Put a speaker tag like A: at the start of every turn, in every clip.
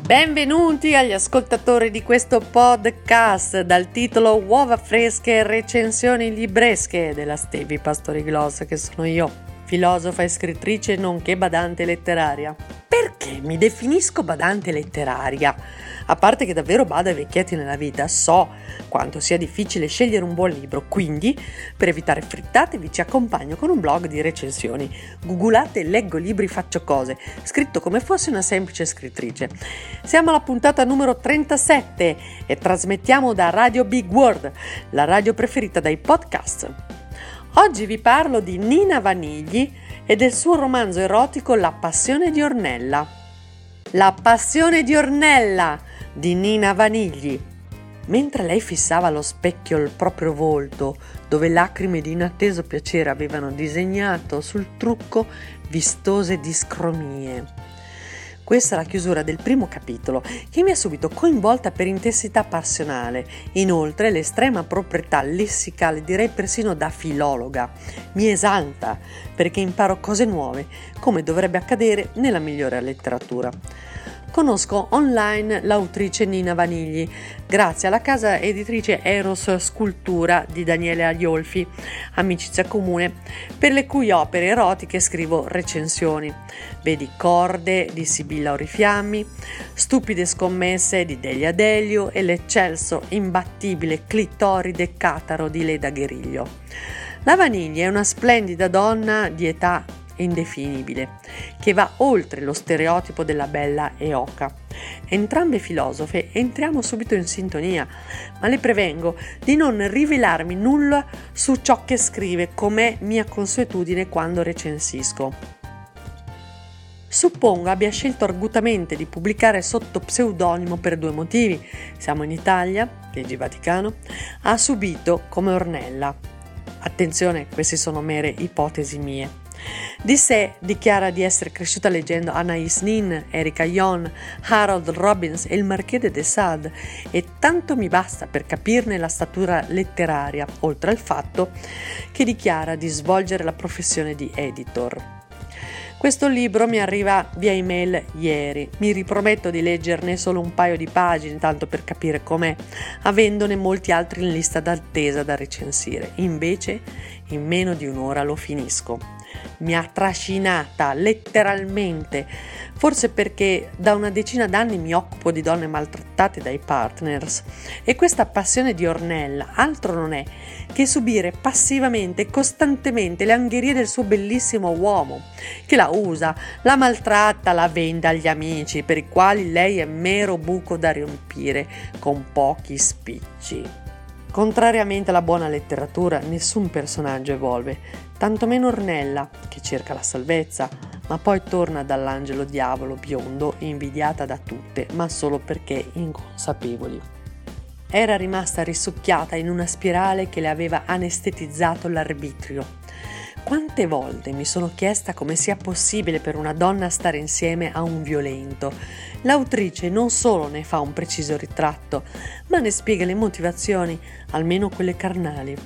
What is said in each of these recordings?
A: Benvenuti agli ascoltatori di questo podcast dal titolo Uova fresche e recensioni libresche della Stevi Pastorigloss, che sono io, filosofa e scrittrice nonché badante letteraria. Perché mi definisco badante letteraria? A parte che davvero bado ai vecchietti nella vita, so quanto sia difficile scegliere un buon libro, quindi per evitare frittate vi ci accompagno con un blog di recensioni. Googolate leggo libri faccio cose, scritto come fossi una semplice scrittrice. Siamo alla puntata numero 37 e trasmettiamo da Radio Big World, la radio preferita dai podcast. Oggi vi parlo di Nina Vanigli e del suo romanzo erotico La passione di Ornella. La passione di Ornella di Nina Vanigli. Mentre lei fissava allo specchio il proprio volto, dove lacrime di inatteso piacere avevano disegnato sul trucco vistose discromie. Questa è la chiusura del primo capitolo, che mi ha subito coinvolta per intensità passionale. Inoltre l'estrema proprietà lessicale, direi persino da filologa, mi esalta perché imparo cose nuove, come dovrebbe accadere nella migliore letteratura. Conosco online l'autrice Nina Vanigli grazie alla casa editrice Eros Scultura di Daniele Agliolfi, amicizia comune, per le cui opere erotiche scrivo recensioni. Vedi Corde di Sibilla Orifiammi, Stupide scommesse di Delia Delio e l'eccelso imbattibile Clitoride Cataro di Leda Gueriglio. La Vanigli è una splendida donna di età indefinibile, che va oltre lo stereotipo della bella e oca. Entrambe filosofe, entriamo subito in sintonia, ma le prevengo di non rivelarmi nulla su ciò che scrive, com'è mia consuetudine quando recensisco. Suppongo abbia scelto argutamente di pubblicare sotto pseudonimo per due motivi. Siamo in Italia, legge Vaticano, ha subito come Ornella. Attenzione, queste sono mere ipotesi mie. Di sé dichiara di essere cresciuta leggendo Anais Nin, Erika Yon, Harold Robbins e il Marchese de Sade, e tanto mi basta per capirne la statura letteraria, oltre al fatto che dichiara di svolgere la professione di editor. Questo libro mi arriva via email ieri, mi riprometto di leggerne solo un paio di pagine, tanto per capire com'è, avendone molti altri in lista d'attesa da recensire. Invece, in meno di un'ora lo finisco. Mi ha trascinata letteralmente, forse perché da una decina d'anni mi occupo di donne maltrattate dai partners e questa passione di Ornella altro non è che subire passivamente e costantemente le angherie del suo bellissimo uomo, che la usa, la maltratta, la vende agli amici, per i quali lei è mero buco da riempire con pochi spicci. Contrariamente alla buona letteratura, nessun personaggio evolve, tantomeno Ornella, che cerca la salvezza, ma poi torna dall'angelo diavolo biondo, invidiata da tutte, ma solo perché inconsapevoli. Era rimasta risucchiata in una spirale che le aveva anestetizzato l'arbitrio. Quante volte mi sono chiesta come sia possibile per una donna stare insieme a un violento. L'autrice non solo ne fa un preciso ritratto, ma ne spiega le motivazioni, almeno quelle carnali.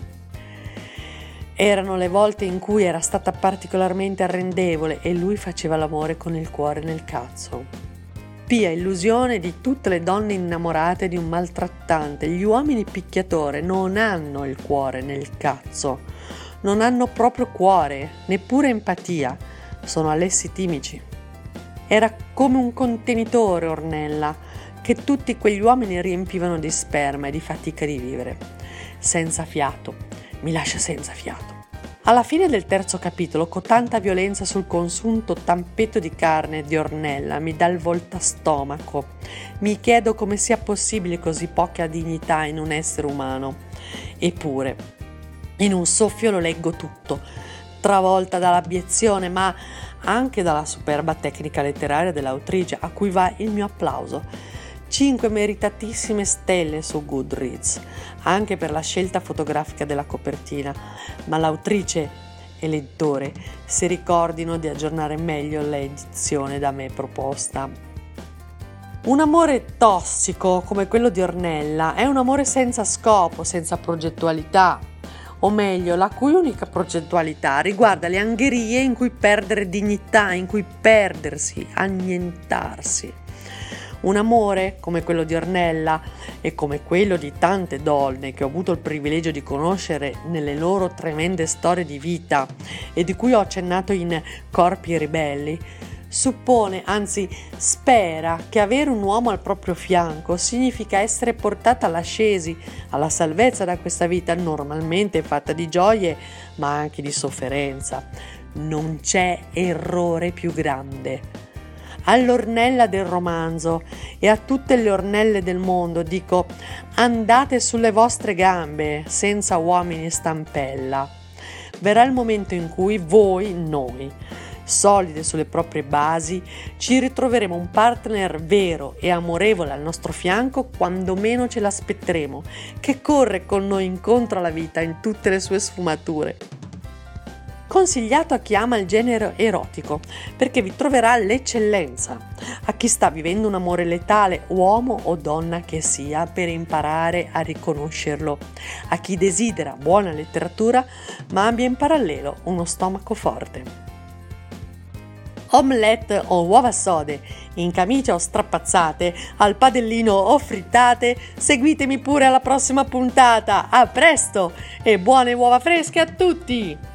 A: Erano le volte in cui era stata particolarmente arrendevole e lui faceva l'amore con il cuore nel cazzo. Pia illusione di tutte le donne innamorate di un maltrattante. Gli uomini picchiatore non hanno il cuore nel cazzo. Non hanno proprio cuore, neppure empatia, sono allessitimici. Era come un contenitore Ornella, che tutti quegli uomini riempivano di sperma e di fatica di vivere. Senza fiato, mi lascia senza fiato. Alla fine del terzo capitolo, con tanta violenza sul consunto tappeto di carne di Ornella, mi dà il voltastomaco. Mi chiedo come sia possibile così poca dignità in un essere umano. Eppure, in un soffio lo leggo tutto, travolta dall'abiezione, ma anche dalla superba tecnica letteraria dell'autrice, a cui va il mio applauso. 5 meritatissime stelle su Goodreads, anche per la scelta fotografica della copertina, ma l'autrice e l'editore si ricordino di aggiornare meglio l'edizione da me proposta. Un amore tossico come quello di Ornella è un amore senza scopo, senza progettualità, o meglio, la cui unica progettualità riguarda le angherie in cui perdere dignità, in cui perdersi, annientarsi. Un amore come quello di Ornella e come quello di tante donne che ho avuto il privilegio di conoscere nelle loro tremende storie di vita e di cui ho accennato in Corpi ribelli, suppone, anzi spera, che avere un uomo al proprio fianco significa essere portata all'ascesi, alla salvezza da questa vita normalmente fatta di gioie ma anche di sofferenza. Non c'è errore più grande. All'Ornella del romanzo e a tutte le Ornelle del mondo dico: andate sulle vostre gambe, senza uomini in stampella. Verrà il momento in cui noi, solide sulle proprie basi, ci ritroveremo un partner vero e amorevole al nostro fianco quando meno ce l'aspetteremo, che corre con noi incontro alla vita in tutte le sue sfumature. Consigliato a chi ama il genere erotico, perché vi troverà l'eccellenza, a chi sta vivendo un amore letale, uomo o donna che sia, per imparare a riconoscerlo, a chi desidera buona letteratura ma abbia in parallelo uno stomaco forte. Omelette o uova sode, in camicia o strapazzate, al padellino o frittate, seguitemi pure alla prossima puntata. A presto e buone uova fresche a tutti!